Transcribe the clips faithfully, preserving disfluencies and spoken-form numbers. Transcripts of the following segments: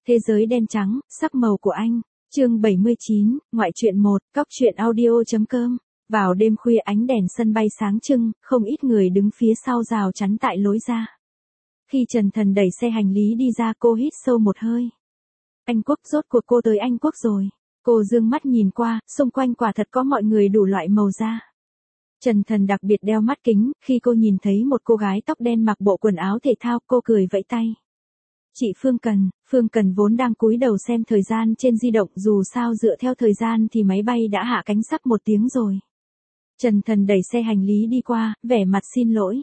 Thế giới đen trắng, sắc màu của anh. Chương bảy mươi chín, ngoại truyện một, cóc truyện audio.com. Vào đêm khuya ánh đèn sân bay sáng trưng, không ít người đứng phía sau rào chắn tại lối ra. Khi Trần Thần đẩy xe hành lý đi ra, cô hít sâu một hơi. Anh Quốc, rốt cuộc cô tới Anh Quốc rồi. Cô dương mắt nhìn qua, xung quanh quả thật có mọi người đủ loại màu da. Trần Thần đặc biệt đeo mắt kính, khi cô nhìn thấy một cô gái tóc đen mặc bộ quần áo thể thao, cô cười vẫy tay. Chị Phương Cần. Phương Cần vốn đang cúi đầu xem thời gian trên di động, dù sao dựa theo thời gian thì máy bay đã hạ cánh sắp một tiếng rồi. Trần Thần đẩy xe hành lý đi qua, vẻ mặt xin lỗi.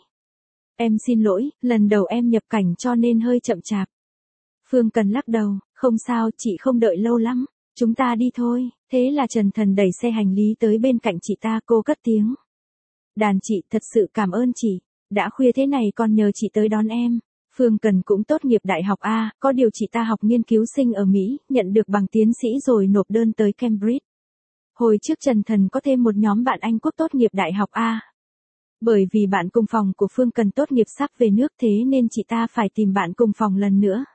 Em xin lỗi, lần đầu em nhập cảnh cho nên hơi chậm chạp. Phương Cần lắc đầu, không sao, chị không đợi lâu lắm, chúng ta đi thôi. Thế là Trần Thần đẩy xe hành lý tới bên cạnh chị ta, cô cất tiếng. Đàn chị, thật sự cảm ơn chị, đã khuya thế này còn nhờ chị tới đón em. Phương Cần cũng tốt nghiệp đại học A, có điều chị ta học nghiên cứu sinh ở Mỹ, nhận được bằng tiến sĩ rồi nộp đơn tới Cambridge. Hồi trước Trần Thần có thêm một nhóm bạn Anh Quốc tốt nghiệp đại học A. Bởi vì bạn cùng phòng của Phương Cần tốt nghiệp sắp về nước, thế nên chị ta phải tìm bạn cùng phòng lần nữa.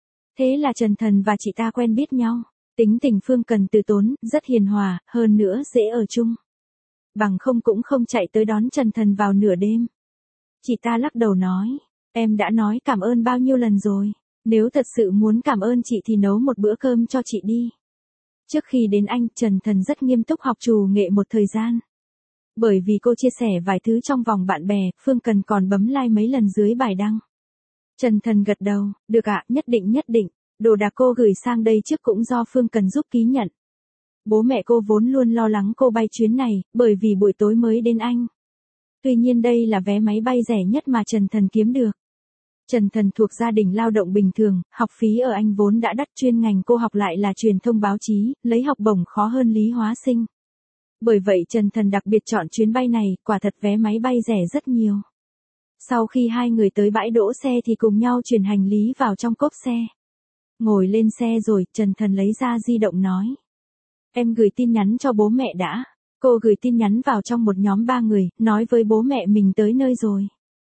Thế là Trần Thần và chị ta quen biết nhau. Tính tình Phương Cần từ tốn, rất hiền hòa, hơn nữa dễ ở chung. Bằng không cũng không chạy tới đón Trần Thần vào nửa đêm. Chị ta lắc đầu nói, em đã nói cảm ơn bao nhiêu lần rồi, nếu thật sự muốn cảm ơn chị thì nấu một bữa cơm cho chị đi. Trước khi đến Anh, Trần Thần rất nghiêm túc học trù nghệ một thời gian. Bởi vì cô chia sẻ vài thứ trong vòng bạn bè, Phương Cần còn bấm like mấy lần dưới bài đăng. Trần Thần gật đầu, được ạ, nhất định nhất định, đồ đạc cô gửi sang đây trước cũng do Phương Cần giúp ký nhận. Bố mẹ cô vốn luôn lo lắng cô bay chuyến này, bởi vì buổi tối mới đến Anh. Tuy nhiên đây là vé máy bay rẻ nhất mà Trần Thần kiếm được. Trần Thần thuộc gia đình lao động bình thường, học phí ở Anh vốn đã đắt, chuyên ngành cô học lại là truyền thông báo chí, lấy học bổng khó hơn lý hóa sinh. Bởi vậy Trần Thần đặc biệt chọn chuyến bay này, quả thật vé máy bay rẻ rất nhiều. Sau khi hai người tới bãi đỗ xe thì cùng nhau chuyển hành lý vào trong cốp xe. Ngồi lên xe rồi, Trần Thần lấy ra di động nói. Em gửi tin nhắn cho bố mẹ đã. Cô gửi tin nhắn vào trong một nhóm ba người, nói với bố mẹ mình tới nơi rồi.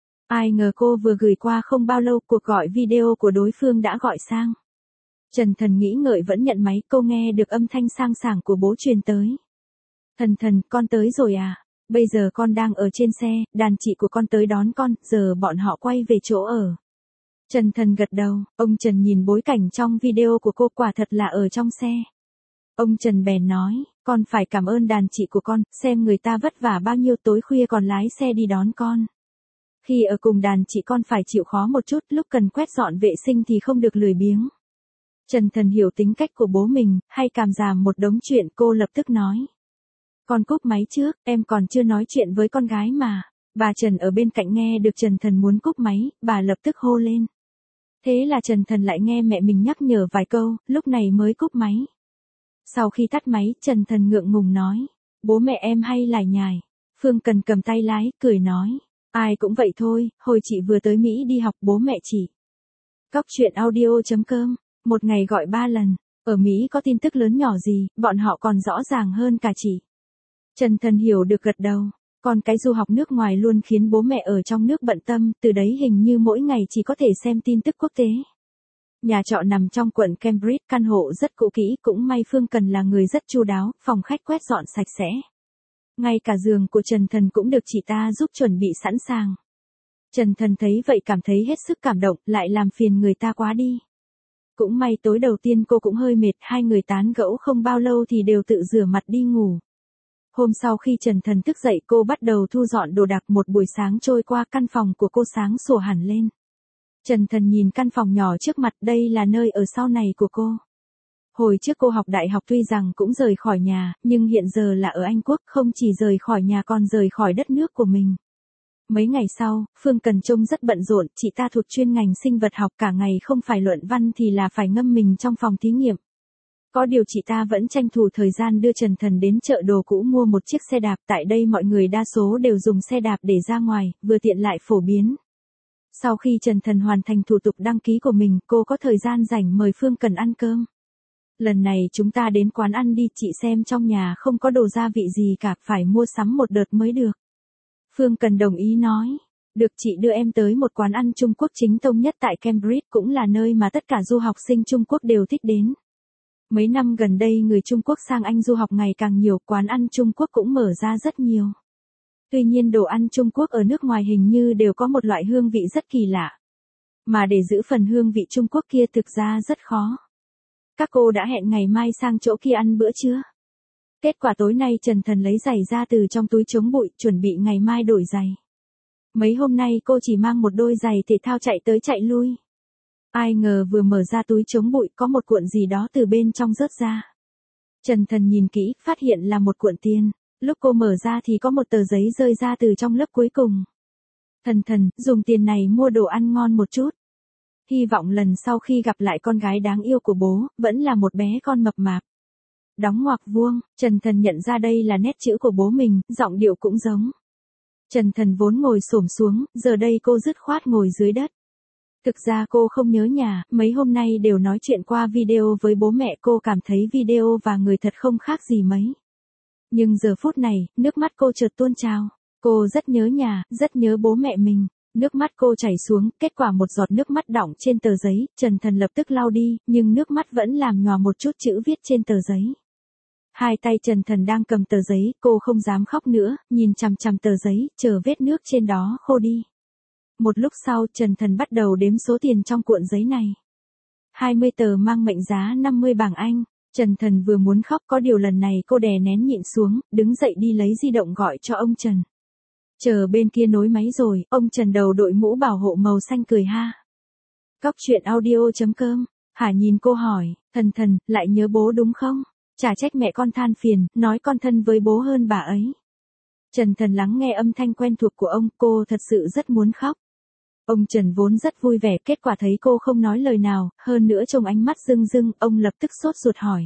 Ai ngờ cô vừa gửi qua không bao lâu, cuộc gọi video của đối phương đã gọi sang. Trần Thần nghĩ ngợi vẫn nhận máy, cô nghe được âm thanh sang sảng của bố truyền tới. Thần Thần, con tới rồi à? Bây giờ con đang ở trên xe, đàn chị của con tới đón con, giờ bọn họ quay về chỗ ở. Trần Thần gật đầu, ông Trần nhìn bối cảnh trong video của cô, quả thật là ở trong xe. Ông Trần bèn nói, con phải cảm ơn đàn chị của con, xem người ta vất vả bao nhiêu, tối khuya còn lái xe đi đón con. Khi ở cùng đàn chị con phải chịu khó một chút, lúc cần quét dọn vệ sinh thì không được lười biếng. Trần Thần hiểu tính cách của bố mình, hay cảm giảm một đống chuyện, cô lập tức nói. Con cúp máy trước, em còn chưa nói chuyện với con gái mà. Bà Trần ở bên cạnh nghe được Trần Thần muốn cúp máy, bà lập tức hô lên. Thế là Trần Thần lại nghe mẹ mình nhắc nhở vài câu, lúc này mới cúp máy. Sau khi tắt máy, Trần Thần ngượng ngùng nói. Bố mẹ em hay lải nhải. Phương Cần cầm tay lái, cười nói. Ai cũng vậy thôi, hồi chị vừa tới Mỹ đi học, bố mẹ chị. Cóc truyện audio.com, một ngày gọi ba lần. Ở Mỹ có tin tức lớn nhỏ gì, bọn họ còn rõ ràng hơn cả chị. Trần Thần hiểu được, gật đầu. Còn cái du học nước ngoài luôn khiến bố mẹ ở trong nước bận tâm, từ đấy hình như mỗi ngày chỉ có thể xem tin tức quốc tế. Nhà trọ nằm trong quận Cambridge, căn hộ rất cũ kỹ, cũng may Phương Cần là người rất chu đáo, phòng khách quét dọn sạch sẽ. Ngay cả giường của Trần Thần cũng được chị ta giúp chuẩn bị sẵn sàng. Trần Thần thấy vậy cảm thấy hết sức cảm động, lại làm phiền người ta quá đi. Cũng may tối đầu tiên cô cũng hơi mệt, hai người tán gẫu không bao lâu thì đều tự rửa mặt đi ngủ. Hôm sau khi Trần Thần thức dậy, cô bắt đầu thu dọn đồ đạc, một buổi sáng trôi qua, căn phòng của cô sáng sủa hẳn lên. Trần Thần nhìn căn phòng nhỏ trước mặt, đây là nơi ở sau này của cô. Hồi trước cô học đại học tuy rằng cũng rời khỏi nhà, nhưng hiện giờ là ở Anh Quốc, không chỉ rời khỏi nhà còn rời khỏi đất nước của mình. Mấy ngày sau, Phương Cần trông rất bận rộn, chị ta thuộc chuyên ngành sinh vật học, cả ngày không phải luận văn thì là phải ngâm mình trong phòng thí nghiệm. Có điều chị ta vẫn tranh thủ thời gian đưa Trần Thần đến chợ đồ cũ mua một chiếc xe đạp, tại đây mọi người đa số đều dùng xe đạp để ra ngoài, vừa tiện lại phổ biến. Sau khi Trần Thần hoàn thành thủ tục đăng ký của mình, cô có thời gian rảnh mời Phương Cần ăn cơm. Lần này chúng ta đến quán ăn đi, chị xem trong nhà không có đồ gia vị gì cả, phải mua sắm một đợt mới được. Phương Cần đồng ý nói. Được chị đưa em tới một quán ăn Trung Quốc chính tông nhất tại Cambridge, cũng là nơi mà tất cả du học sinh Trung Quốc đều thích đến. Mấy năm gần đây người Trung Quốc sang Anh du học ngày càng nhiều, quán ăn Trung Quốc cũng mở ra rất nhiều. Tuy nhiên đồ ăn Trung Quốc ở nước ngoài hình như đều có một loại hương vị rất kỳ lạ. Mà để giữ phần hương vị Trung Quốc kia thực ra rất khó. Các cô đã hẹn ngày mai sang chỗ kia ăn bữa chưa? Kết quả tối nay Trần Thần lấy giày ra từ trong túi chống bụi, chuẩn bị ngày mai đổi giày. Mấy hôm nay cô chỉ mang một đôi giày thể thao chạy tới chạy lui. Ai ngờ vừa mở ra túi chống bụi có một cuộn gì đó từ bên trong rớt ra. Trần Thần nhìn kỹ, phát hiện là một cuộn tiền. Lúc cô mở ra thì có một tờ giấy rơi ra từ trong lớp cuối cùng. Thần Thần, dùng tiền này mua đồ ăn ngon một chút. Hy vọng lần sau khi gặp lại con gái đáng yêu của bố, vẫn là một bé con mập mạp. Đóng ngoặc vuông, Trần Thần nhận ra đây là nét chữ của bố mình, giọng điệu cũng giống. Trần Thần vốn ngồi xổm xuống, giờ đây cô dứt khoát ngồi dưới đất. Thực ra cô không nhớ nhà, mấy hôm nay đều nói chuyện qua video với bố mẹ, cô cảm thấy video và người thật không khác gì mấy. Nhưng giờ phút này, nước mắt cô chợt tuôn trào. Cô rất nhớ nhà, rất nhớ bố mẹ mình. Nước mắt cô chảy xuống, kết quả một giọt nước mắt đọng trên tờ giấy, Trần Thần lập tức lau đi, nhưng nước mắt vẫn làm nhòa một chút chữ viết trên tờ giấy. Hai tay Trần Thần đang cầm tờ giấy, cô không dám khóc nữa, nhìn chằm chằm tờ giấy, chờ vết nước trên đó khô đi. Một lúc sau, Trần Thần bắt đầu đếm số tiền trong cuộn giấy này. hai mươi tờ mang mệnh giá năm mươi bảng Anh. Trần Thần vừa muốn khóc, có điều lần này cô đè nén nhịn xuống, đứng dậy đi lấy di động gọi cho ông Trần. Chờ bên kia nối máy rồi, ông Trần đầu đội mũ bảo hộ màu xanh cười ha. Cóc truyện audio chấm com. Hà nhìn cô hỏi, Thần Thần, lại nhớ bố đúng không? Chả trách mẹ con than phiền, nói con thân với bố hơn bà ấy. Trần Thần lắng nghe âm thanh quen thuộc của ông, cô thật sự rất muốn khóc. Ông Trần vốn rất vui vẻ, kết quả thấy cô không nói lời nào, hơn nữa trông ánh mắt rưng rưng, ông lập tức sốt ruột hỏi.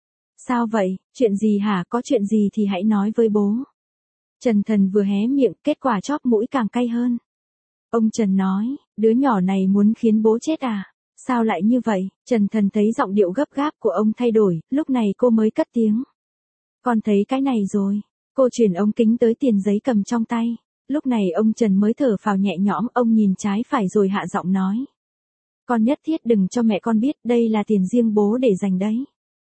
Sao vậy, chuyện gì hả, có chuyện gì thì hãy nói với bố. Trần Thần vừa hé miệng, kết quả chóp mũi càng cay hơn. Ông Trần nói, đứa nhỏ này muốn khiến bố chết à? Sao lại như vậy? Trần Thần thấy giọng điệu gấp gáp của ông thay đổi, lúc này cô mới cất tiếng. Con thấy cái này rồi. Cô chuyển ống kính tới tiền giấy cầm trong tay. Lúc này ông Trần mới thở phào nhẹ nhõm, ông nhìn trái phải rồi hạ giọng nói. Con nhất thiết đừng cho mẹ con biết, đây là tiền riêng bố để dành đấy.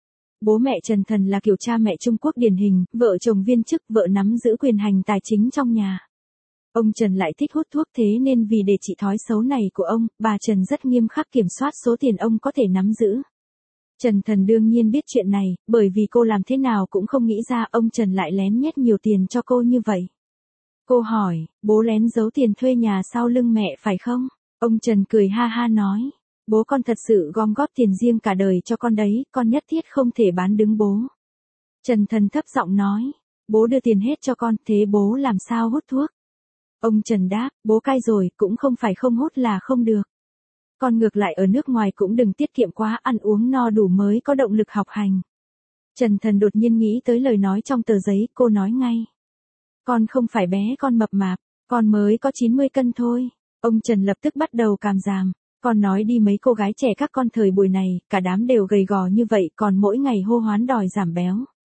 Bố mẹ Trần Thần là kiểu cha mẹ Trung Quốc điển hình, vợ chồng viên chức, vợ nắm giữ quyền hành tài chính trong nhà. Ông Trần lại thích hút thuốc, thế nên vì để trị thói xấu này của ông, bà Trần rất nghiêm khắc kiểm soát số tiền ông có thể nắm giữ. Trần Thần đương nhiên biết chuyện này, bởi vì cô làm thế nào cũng không nghĩ ra ông Trần lại lén nhét nhiều tiền cho cô như vậy. Cô hỏi, bố lén giấu tiền thuê nhà sau lưng mẹ phải không? Ông Trần cười ha ha nói, bố con thật sự gom góp tiền riêng cả đời cho con đấy, con nhất thiết không thể bán đứng bố. Trần Thần thấp giọng nói, bố đưa tiền hết cho con, thế bố làm sao hút thuốc? Ông Trần đáp, bố cai rồi, cũng không phải không hút là không được. Con ngược lại ở nước ngoài cũng đừng tiết kiệm quá, ăn uống no đủ mới có động lực học hành. Trần Thần đột nhiên nghĩ tới lời nói trong tờ giấy, cô nói ngay. Con không phải bé con mập mạp, con mới có chín mươi cân thôi. Ông Trần lập tức bắt đầu càm ràm. Con nói đi, mấy cô gái trẻ các con thời buổi này, cả đám đều gầy gò như vậy, còn mỗi ngày hô hoán đòi giảm béo.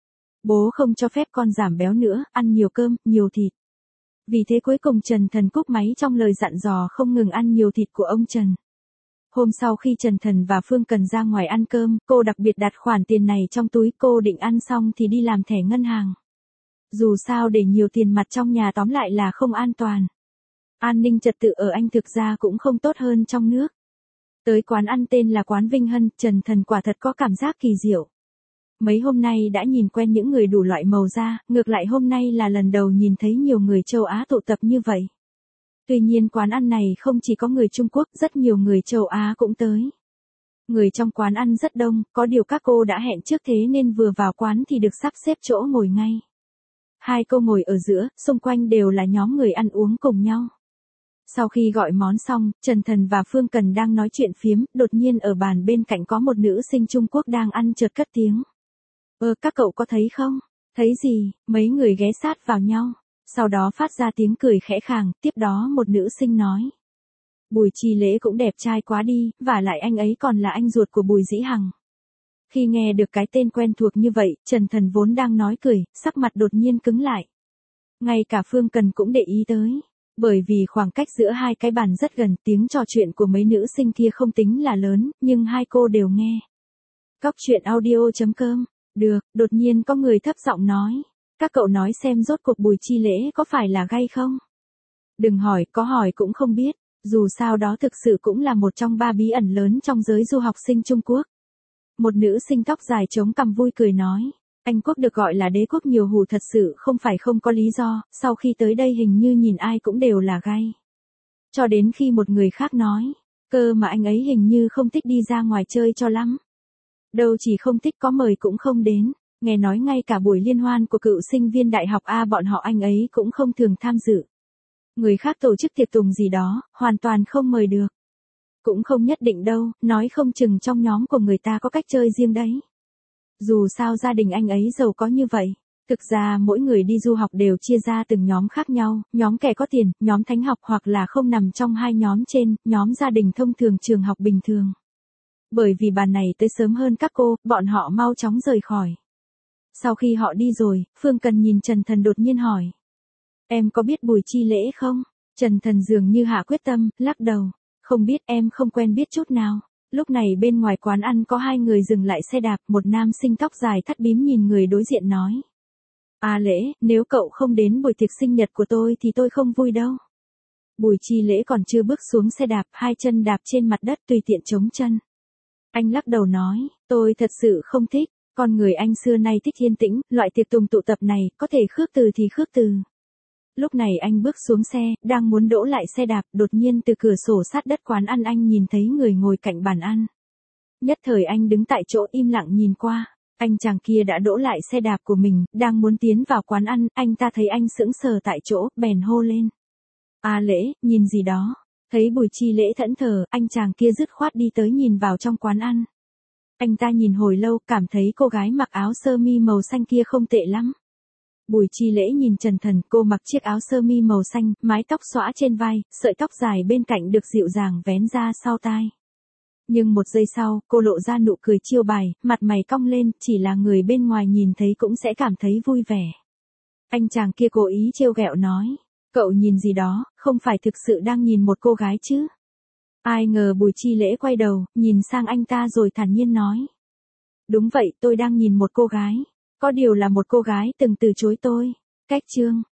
Bố không cho phép con giảm béo nữa, ăn nhiều cơm, nhiều thịt. Vì thế cuối cùng Trần Thần cúp máy trong lời dặn dò không ngừng ăn nhiều thịt của ông Trần. Hôm sau khi Trần Thần và Phương Cần ra ngoài ăn cơm, cô đặc biệt đặt khoản tiền này trong túi, cô định ăn xong thì đi làm thẻ ngân hàng. Dù sao để nhiều tiền mặt trong nhà tóm lại là không an toàn. An ninh trật tự ở Anh thực ra cũng không tốt hơn trong nước. Tới quán ăn tên là quán Vinh Hân, Trần Thần quả thật có cảm giác kỳ diệu. Mấy hôm nay đã nhìn quen những người đủ loại màu da, ngược lại hôm nay là lần đầu nhìn thấy nhiều người châu Á tụ tập như vậy. Tuy nhiên quán ăn này không chỉ có người Trung Quốc, rất nhiều người châu Á cũng tới. Người trong quán ăn rất đông, có điều các cô đã hẹn trước thế nên vừa vào quán thì được sắp xếp chỗ ngồi ngay. Hai cô ngồi ở giữa, xung quanh đều là nhóm người ăn uống cùng nhau. Sau khi gọi món xong, Trần Thần và Phương Cần đang nói chuyện phiếm, đột nhiên ở bàn bên cạnh có một nữ sinh Trung Quốc đang ăn chợt cất tiếng. Ơ, các cậu có thấy không? Thấy gì? Mấy người ghé sát vào nhau. Sau đó phát ra tiếng cười khẽ khàng, tiếp đó một nữ sinh nói. Bùi Chi Lễ cũng đẹp trai quá đi, vả lại anh ấy còn là anh ruột của Bùi Dĩ Hằng. Khi nghe được cái tên quen thuộc như vậy, Trần Thần vốn đang nói cười, sắc mặt đột nhiên cứng lại. Ngay cả Phương Cần cũng để ý tới. Bởi vì khoảng cách giữa hai cái bàn rất gần, tiếng trò chuyện của mấy nữ sinh kia không tính là lớn, nhưng hai cô đều nghe. Cóc truyện audio chấm com. Được, đột nhiên có người thấp giọng nói. Các cậu nói xem rốt cuộc Bùi Chi Lễ có phải là gay không? Đừng hỏi, có hỏi cũng không biết. Dù sao đó thực sự cũng là một trong ba bí ẩn lớn trong giới du học sinh Trung Quốc. Một nữ sinh tóc dài chống cằm vui cười nói. Anh quốc được gọi là đế quốc nhiều hủ thật sự không phải không có lý do, sau khi tới đây hình như nhìn ai cũng đều là gay. Cho đến khi một người khác nói, cơ mà anh ấy hình như không thích đi ra ngoài chơi cho lắm. Đâu chỉ không thích, có mời cũng không đến, nghe nói ngay cả buổi liên hoan của cựu sinh viên đại học A bọn họ anh ấy cũng không thường tham dự. Người khác tổ chức tiệc tùng gì đó, hoàn toàn không mời được. Cũng không nhất định đâu, nói không chừng trong nhóm của người ta có cách chơi riêng đấy. Dù sao gia đình anh ấy giàu có như vậy. Thực ra mỗi người đi du học đều chia ra từng nhóm khác nhau, nhóm kẻ có tiền, nhóm thánh học hoặc là không nằm trong hai nhóm trên, nhóm gia đình thông thường trường học bình thường. Bởi vì bàn này tới sớm hơn các cô, bọn họ mau chóng rời khỏi. Sau khi họ đi rồi, Phương Cần nhìn Trần Thần đột nhiên hỏi. Em có biết Bùi Chi Lễ không? Trần Thần dường như hạ quyết tâm, lắc đầu. Không biết, em không quen biết chút nào. Lúc này bên ngoài quán ăn có hai người dừng lại xe đạp, một nam sinh tóc dài thắt bím nhìn người đối diện nói. À Lễ, nếu cậu không đến buổi tiệc sinh nhật của tôi thì tôi không vui đâu. Bùi Chi Lễ còn chưa bước xuống xe đạp, hai chân đạp trên mặt đất tùy tiện chống chân. Anh lắc đầu nói, tôi thật sự không thích, con người anh xưa nay thích yên tĩnh, loại tiệc tùng tụ tập này, có thể khước từ thì khước từ. Lúc này anh bước xuống xe, đang muốn đỗ lại xe đạp, đột nhiên từ cửa sổ sát đất quán ăn anh nhìn thấy người ngồi cạnh bàn ăn. Nhất thời anh đứng tại chỗ im lặng nhìn qua, anh chàng kia đã đỗ lại xe đạp của mình, đang muốn tiến vào quán ăn, anh ta thấy anh sững sờ tại chỗ, bèn hô lên. À Lễ, nhìn gì đó? Thấy Bùi Chi Lễ thẫn thờ, anh chàng kia dứt khoát đi tới nhìn vào trong quán ăn. Anh ta nhìn hồi lâu, cảm thấy cô gái mặc áo sơ mi màu xanh kia không tệ lắm. Bùi Chi Lễ nhìn Trần Thần, cô mặc chiếc áo sơ mi màu xanh, mái tóc xõa trên vai, sợi tóc dài bên cạnh được dịu dàng vén ra sau tai. Nhưng một giây sau, cô lộ ra nụ cười chiêu bài, mặt mày cong lên, chỉ là người bên ngoài nhìn thấy cũng sẽ cảm thấy vui vẻ. Anh chàng kia cố ý trêu ghẹo nói, cậu nhìn gì đó, không phải thực sự đang nhìn một cô gái chứ? Ai ngờ Bùi Chi Lễ quay đầu, nhìn sang anh ta rồi thản nhiên nói. Đúng vậy, tôi đang nhìn một cô gái. Có điều là một cô gái từng từ chối tôi. Cách chương.